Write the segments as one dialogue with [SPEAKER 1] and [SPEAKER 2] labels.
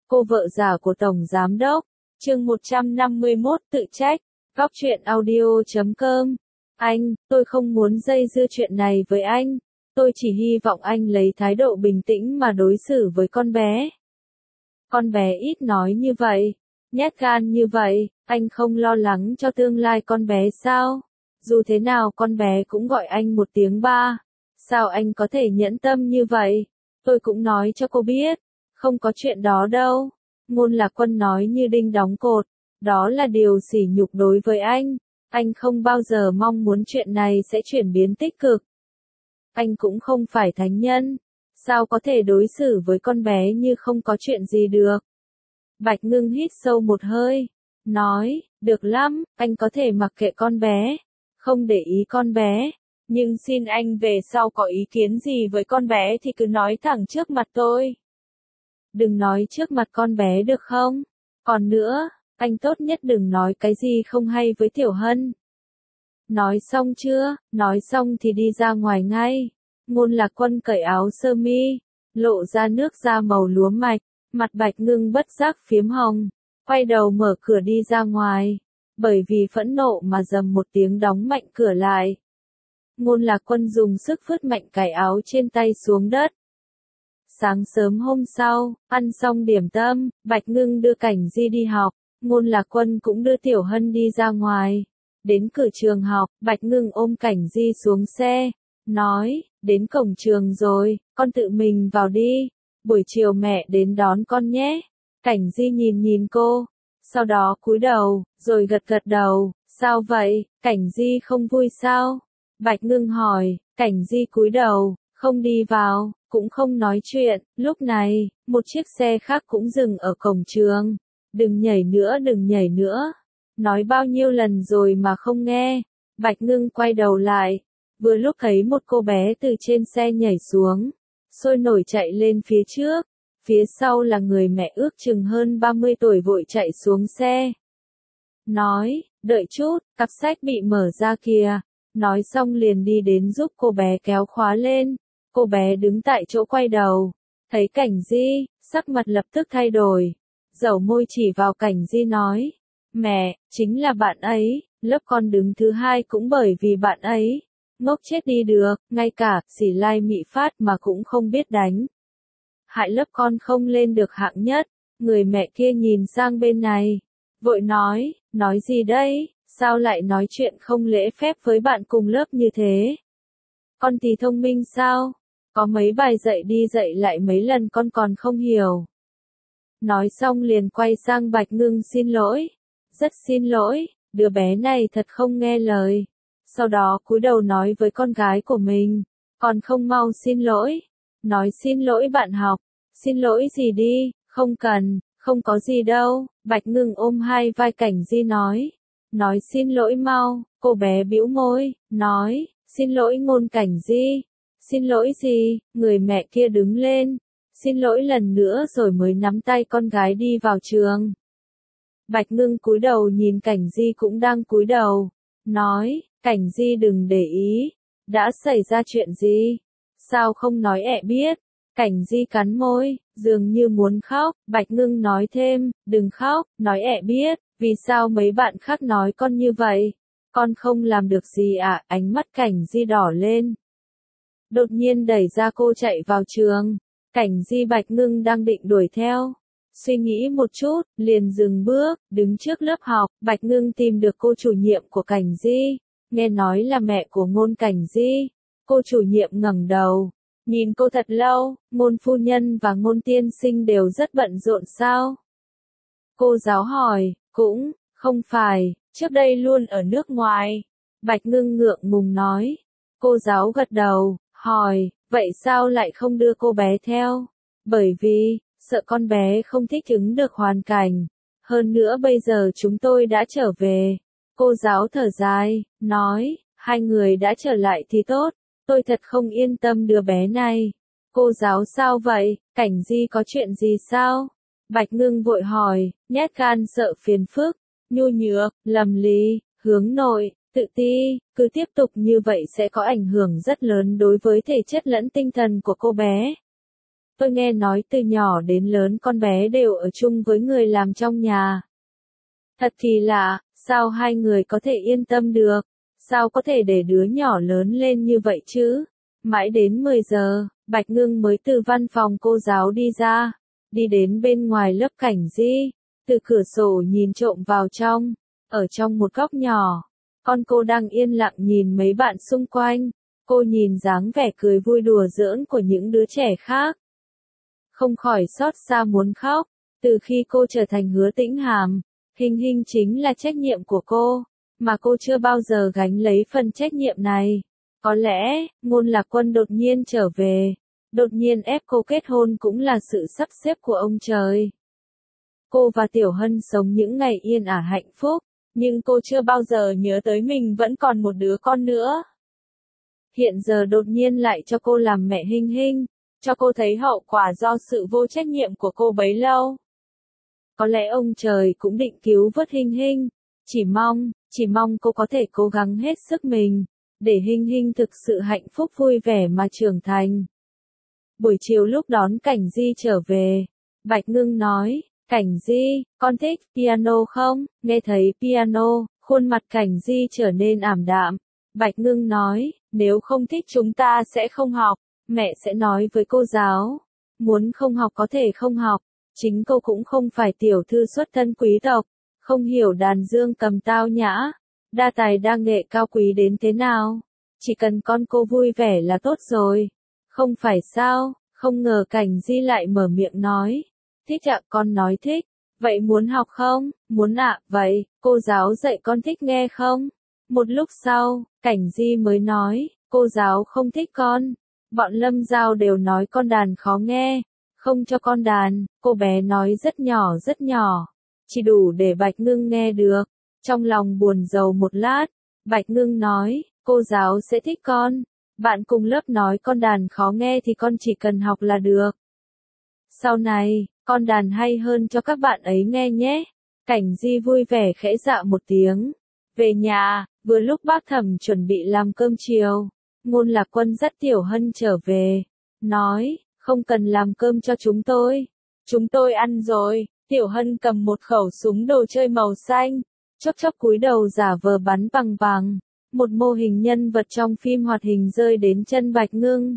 [SPEAKER 1] Cô vợ già của Tổng Giám Đốc. Chương 151 tự trách. Góc truyện audio.com. Anh, tôi không muốn dây dưa chuyện này với anh. Tôi chỉ hy vọng anh lấy thái độ bình tĩnh mà đối xử với con bé. Con bé ít nói như vậy, nhát gan như vậy, anh không lo lắng cho tương lai con bé sao? Dù thế nào con bé cũng gọi anh một tiếng ba. Sao anh có thể nhẫn tâm như vậy? Tôi cũng nói cho cô biết. Không có chuyện đó đâu. Ngôn Lạc Quân nói như đinh đóng cột. Đó là điều sỉ nhục đối với anh. Anh không bao giờ mong muốn chuyện này sẽ chuyển biến tích cực. Anh cũng không phải thánh nhân. Sao có thể đối xử với con bé như không có chuyện gì được? Bạch Ngưng hít sâu một hơi. Nói, được lắm, anh có thể mặc kệ con bé. Không để ý con bé. Nhưng xin anh về sau có ý kiến gì với con bé thì cứ nói thẳng trước mặt tôi. Đừng nói trước mặt con bé được không? Còn nữa, anh tốt nhất đừng nói cái gì không hay với Tiểu Hân. Nói xong chưa? Nói xong thì đi ra ngoài ngay. Ngôn Lạc Quân cởi áo sơ mi, lộ ra nước da màu lúa mạch, mặt Bạch Ngưng bất giác phiếm hồng, quay đầu mở cửa đi ra ngoài, bởi vì phẫn nộ mà rầm một tiếng đóng mạnh cửa lại. Ngôn Lạc Quân dùng sức phất mạnh cái áo trên tay xuống đất. Sáng sớm hôm sau, ăn xong điểm tâm, Bạch Ngưng đưa Cảnh Di đi học, Ngôn Lạc Quân cũng đưa Tiểu Hân đi ra ngoài. Đến cửa trường học, Bạch Ngưng ôm Cảnh Di xuống xe, nói, đến cổng trường rồi, con tự mình vào đi, buổi chiều mẹ đến đón con nhé. Cảnh Di nhìn nhìn cô, sau đó cúi đầu, rồi gật gật đầu, sao vậy, Cảnh Di không vui sao? Bạch Ngưng hỏi, Cảnh Di cúi đầu, không đi vào, cũng không nói chuyện. Lúc này, một chiếc xe khác cũng dừng ở cổng trường. Đừng nhảy nữa, đừng nhảy nữa. Nói bao nhiêu lần rồi mà không nghe. Bạch Ngưng quay đầu lại, vừa lúc thấy một cô bé từ trên xe nhảy xuống, sôi nổi chạy lên phía trước. Phía sau là người mẹ ước chừng hơn 30 tuổi vội chạy xuống xe. Nói, đợi chút, cặp sách bị mở ra kìa. Nói xong liền đi đến giúp cô bé kéo khóa lên. Cô bé đứng tại chỗ quay đầu, thấy Cảnh Di, sắc mặt lập tức thay đổi. Dẩu môi chỉ vào Cảnh Di nói, mẹ, chính là bạn ấy, lớp con đứng thứ hai cũng bởi vì bạn ấy. Ngốc chết đi được, ngay cả Xỉ Lai Mị Phát mà cũng không biết đánh. Hại lớp con không lên được hạng nhất. Người mẹ kia nhìn sang bên này, vội nói gì đây, sao lại nói chuyện không lễ phép với bạn cùng lớp như thế? Con thì thông minh sao? Có mấy bài dạy đi dạy lại mấy lần con còn không hiểu. Nói xong liền quay sang Bạch Ngưng xin lỗi. Rất xin lỗi, đứa bé này thật không nghe lời. Sau đó cúi đầu nói với con gái của mình, còn không mau xin lỗi. Nói xin lỗi bạn học, xin lỗi gì đi, không cần, không có gì đâu. Bạch Ngưng ôm hai vai Cảnh Di nói xin lỗi mau. Cô bé bĩu môi, nói, xin lỗi Ngôn Cảnh Di. Xin lỗi gì? Người mẹ kia đứng lên, xin lỗi lần nữa rồi mới nắm tay con gái đi vào trường. Bạch Ngưng cúi đầu nhìn Cảnh Di cũng đang cúi đầu, nói, Cảnh Di đừng để ý, đã xảy ra chuyện gì? Sao không nói ẹ biết? Cảnh Di cắn môi, dường như muốn khóc. Bạch Ngưng nói thêm, đừng khóc, nói ẹ biết, vì sao mấy bạn khác nói con như vậy? Con không làm được gì à? Ánh mắt Cảnh Di đỏ lên. Đột nhiên đẩy ra cô chạy vào trường. Cảnh Di Bạch Ngưng đang định đuổi theo. Suy nghĩ một chút, liền dừng bước, đứng trước lớp học. Bạch Ngưng tìm được cô chủ nhiệm của Cảnh Di. Nghe nói là mẹ của Ngôn Cảnh Di. Cô chủ nhiệm ngẩng đầu, nhìn cô thật lâu. Ngôn phu nhân và Ngôn tiên sinh đều rất bận rộn sao? Cô giáo hỏi, cũng, không phải, trước đây luôn ở nước ngoài. Bạch Ngưng ngượng ngùng nói. Cô giáo gật đầu, hỏi, vậy sao lại không đưa cô bé theo? Bởi vì, sợ con bé không thích ứng được hoàn cảnh. Hơn nữa bây giờ chúng tôi đã trở về. Cô giáo thở dài, nói, hai người đã trở lại thì tốt. Tôi thật không yên tâm đứa bé này. Cô giáo sao vậy? Cảnh Di có chuyện gì sao? Bạch Ngưng vội hỏi, nhát gan sợ phiền phức, nhu nhược, lầm lì, hướng nội, tự ti, cứ tiếp tục như vậy sẽ có ảnh hưởng rất lớn đối với thể chất lẫn tinh thần của cô bé. Tôi nghe nói từ nhỏ đến lớn con bé đều ở chung với người làm trong nhà. Thật thì lạ, sao hai người có thể yên tâm được? Sao có thể để đứa nhỏ lớn lên như vậy chứ? Mãi đến 10 giờ, Bạch Ngưng mới từ văn phòng cô giáo đi ra, đi đến bên ngoài lớp Cảnh Di, từ cửa sổ nhìn trộm vào trong, ở trong một góc nhỏ, con cô đang yên lặng nhìn mấy bạn xung quanh, cô nhìn dáng vẻ cười vui đùa giỡn của những đứa trẻ khác. Không khỏi xót xa muốn khóc, từ khi cô trở thành Hứa Tĩnh Hàm, Hình Hình chính là trách nhiệm của cô, mà cô chưa bao giờ gánh lấy phần trách nhiệm này. Có lẽ, Ngôn Lạc Quân đột nhiên trở về, đột nhiên ép cô kết hôn cũng là sự sắp xếp của ông trời. Cô và Tiểu Hân sống những ngày yên ả hạnh phúc, nhưng cô chưa bao giờ nhớ tới mình vẫn còn một đứa con nữa. Hiện giờ đột nhiên lại cho cô làm mẹ Hình Hình, cho cô thấy hậu quả do sự vô trách nhiệm của cô bấy lâu. Có lẽ ông trời cũng định cứu vớt Hình Hình, chỉ mong cô có thể cố gắng hết sức mình, để Hình Hình thực sự hạnh phúc vui vẻ mà trưởng thành. Buổi chiều lúc đón Cảnh Di trở về, Bạch Ngưng nói, Cảnh Di, con thích piano không? Nghe thấy piano, khuôn mặt Cảnh Di trở nên ảm đạm. Bạch Ngưng nói, nếu không thích chúng ta sẽ không học, mẹ sẽ nói với cô giáo. Muốn không học có thể không học, chính cô cũng không phải tiểu thư xuất thân quý tộc, không hiểu đàn dương cầm tao nhã, đa tài đa nghệ cao quý đến thế nào. Chỉ cần con cô vui vẻ là tốt rồi. Không phải sao, không ngờ Cảnh Di lại mở miệng nói. Thích ạ, con nói thích. Vậy muốn học không? Muốn ạ, vậy, cô giáo dạy con thích nghe không? Một lúc sau, Cảnh Di mới nói, cô giáo không thích con. Bọn Lâm Giao đều nói con đàn khó nghe, không cho con đàn, cô bé nói rất nhỏ, chỉ đủ để Bạch Ngưng nghe được. Trong lòng buồn rầu một lát, Bạch Ngưng nói, cô giáo sẽ thích con. Bạn cùng lớp nói con đàn khó nghe thì con chỉ cần học là được. Sau này, con đàn hay hơn cho các bạn ấy nghe nhé. Cảnh Di vui vẻ khẽ dạ một tiếng. Về nhà, vừa lúc bác Thẩm chuẩn bị làm cơm chiều, Ngôn Lạc Quân dắt Tiểu Hân trở về, nói, không cần làm cơm cho chúng tôi ăn rồi. Tiểu Hân cầm một khẩu súng đồ chơi màu xanh, chốc chốc cúi đầu giả vờ bắn bằng vàng. Một mô hình nhân vật trong phim hoạt hình rơi đến chân Bạch Ngưng.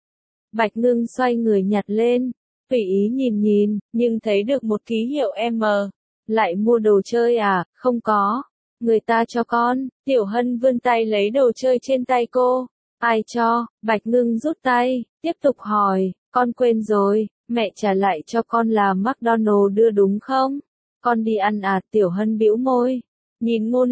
[SPEAKER 1] Bạch Ngưng xoay người nhặt lên, tùy ý nhìn, nhưng thấy được một ký hiệu M. Lại mua đồ chơi à? Không có. Người ta cho con. Tiểu Hân vươn tay lấy đồ chơi trên tay cô. Ai cho? Bạch Ngưng rút tay, tiếp tục hỏi, con quên rồi, mẹ trả lại cho con là McDonald đưa đúng không? Con đi ăn à? Tiểu Hân bĩu môi. Nhìn Ngôn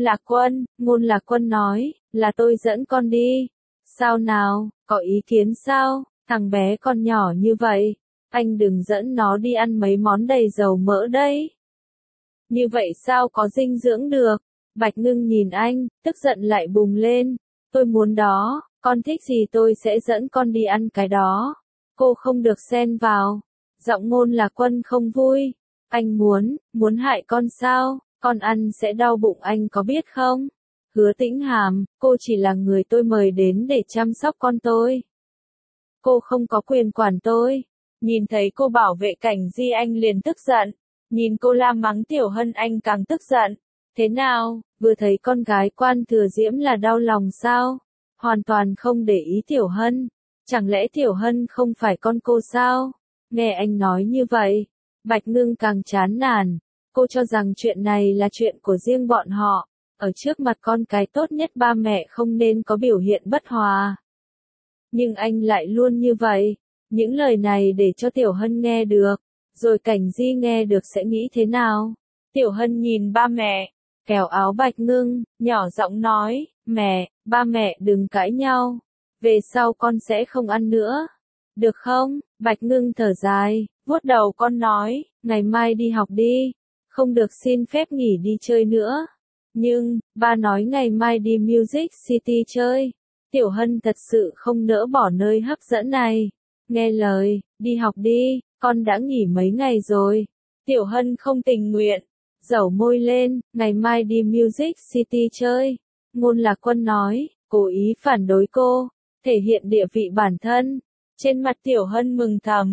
[SPEAKER 1] Lạc Quân nói, là tôi dẫn con đi. Sao nào, có ý kiến sao? Thằng bé con nhỏ như vậy, anh đừng dẫn nó đi ăn mấy món đầy dầu mỡ đấy. Như vậy sao có dinh dưỡng được? Bạch Ngưng nhìn anh, tức giận lại bùng lên. Tôi muốn đó, con thích gì tôi sẽ dẫn con đi ăn cái đó. Cô không được xen vào. Giọng Ngôn Lạc Quân không vui. Anh muốn hại con sao? Con ăn sẽ đau bụng anh có biết không? Hứa Tĩnh Hàm, cô chỉ là người tôi mời đến để chăm sóc con tôi. Cô không có quyền quản tôi. Nhìn thấy cô bảo vệ Cảnh Di anh liền tức giận. Nhìn cô la mắng Tiểu Hân anh càng tức giận. Thế nào, vừa thấy con gái Quan Thừa Diễm là đau lòng sao? Hoàn toàn không để ý Tiểu Hân. Chẳng lẽ Tiểu Hân không phải con cô sao? Nghe anh nói như vậy, Bạch Ngưng càng chán nản. Cô cho rằng chuyện này là chuyện của riêng bọn họ. Ở trước mặt con cái tốt nhất ba mẹ không nên có biểu hiện bất hòa. Nhưng anh lại luôn như vậy. Những lời này để cho Tiểu Hân nghe được. Rồi Cảnh Di nghe được sẽ nghĩ thế nào? Tiểu Hân nhìn ba mẹ, kéo áo Bạch Ngưng, nhỏ giọng nói, mẹ, ba mẹ đừng cãi nhau. Về sau con sẽ không ăn nữa. Được không? Bạch Ngưng thở dài, vuốt đầu con nói, ngày mai đi học đi. Không được xin phép nghỉ đi chơi nữa. Nhưng, ba nói ngày mai đi Music City chơi. Tiểu Hân thật sự không nỡ bỏ nơi hấp dẫn này. Nghe lời, đi học đi, con đã nghỉ mấy ngày rồi. Tiểu Hân không tình nguyện, dẩu môi lên, ngày mai đi Music City chơi. Ngôn Lạc Quân nói, cố ý phản đối cô, thể hiện địa vị bản thân. Trên mặt Tiểu Hân mừng thầm,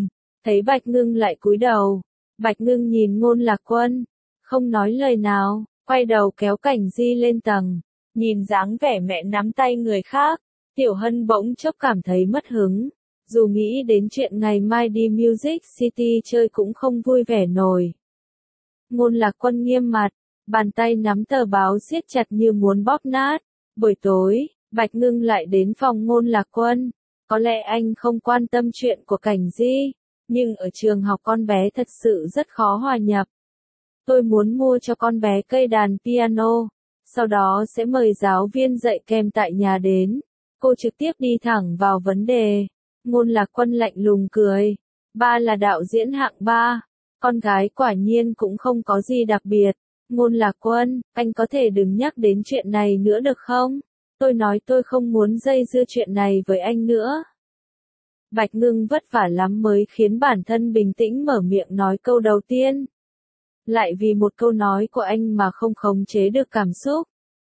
[SPEAKER 1] Thấy Bạch Ngưng lại cúi đầu, Bạch Ngưng nhìn Ngôn Lạc Quân, không nói lời nào, quay đầu kéo Cảnh Di lên tầng, nhìn dáng vẻ mẹ nắm tay người khác, Tiểu Hân bỗng chốc cảm thấy mất hứng, dù nghĩ đến chuyện ngày mai đi Music City chơi cũng không vui vẻ nổi. Ngôn Lạc Quân nghiêm mặt, bàn tay nắm tờ báo siết chặt như muốn bóp nát. Buổi tối, Bạch Ngưng lại đến phòng Ngôn Lạc Quân, có lẽ anh không quan tâm chuyện của Cảnh Di, nhưng ở trường học con bé thật sự rất khó hòa nhập. Tôi muốn mua cho con bé cây đàn piano, sau đó sẽ mời giáo viên dạy kèm tại nhà đến. Cô trực tiếp đi thẳng vào vấn đề. Ngôn Lạc Quân lạnh lùng cười. Ba là đạo diễn hạng ba. Con gái quả nhiên cũng không có gì đặc biệt. Ngôn Lạc Quân, anh có thể đừng nhắc đến chuyện này nữa được không? Tôi nói tôi không muốn dây dưa chuyện này với anh nữa. Bạch Ngưng vất vả lắm mới khiến bản thân bình tĩnh mở miệng nói câu đầu tiên. Lại vì một câu nói của anh mà không khống chế được cảm xúc.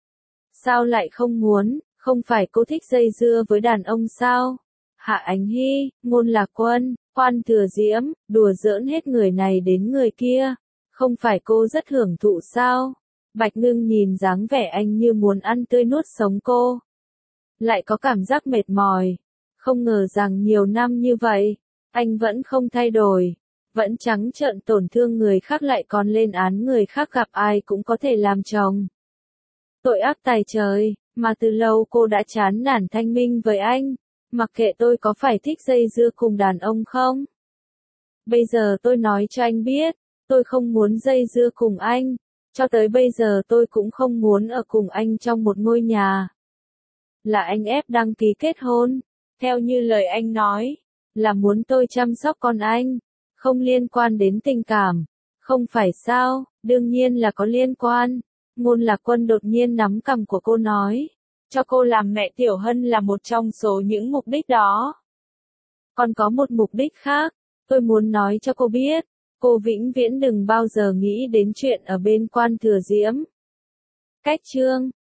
[SPEAKER 1] Sao lại không muốn, không phải cô thích dây dưa với đàn ông sao? Hạ Ánh Hy, Ngôn Lạc Quân, Quan Thừa Diễm, đùa giỡn hết người này đến người kia. Không phải cô rất hưởng thụ sao? Bạch Ngưng nhìn dáng vẻ anh như muốn ăn tươi nuốt sống cô. Lại có cảm giác mệt mỏi. Không ngờ rằng nhiều năm như vậy, anh vẫn không thay đổi. Vẫn trắng trợn tổn thương người khác lại còn lên án người khác gặp ai cũng có thể làm chồng. Tội ác tày trời, mà từ lâu cô đã chán nản thanh minh với anh. Mặc kệ tôi có phải thích dây dưa cùng đàn ông không? Bây giờ tôi nói cho anh biết, tôi không muốn dây dưa cùng anh. Cho tới bây giờ tôi cũng không muốn ở cùng anh trong một ngôi nhà. Là anh ép đăng ký kết hôn. Theo như lời anh nói, là muốn tôi chăm sóc con anh. Không liên quan đến tình cảm. Không phải sao, đương nhiên là có liên quan. Ngôn Lạc Quân đột nhiên nắm cằm của cô nói. Cho cô làm mẹ Tiểu Hân là một trong số những mục đích đó. Còn có một mục đích khác, tôi muốn nói cho cô biết. Cô vĩnh viễn đừng bao giờ nghĩ đến chuyện ở bên Quan Thừa Diễm. Cách chương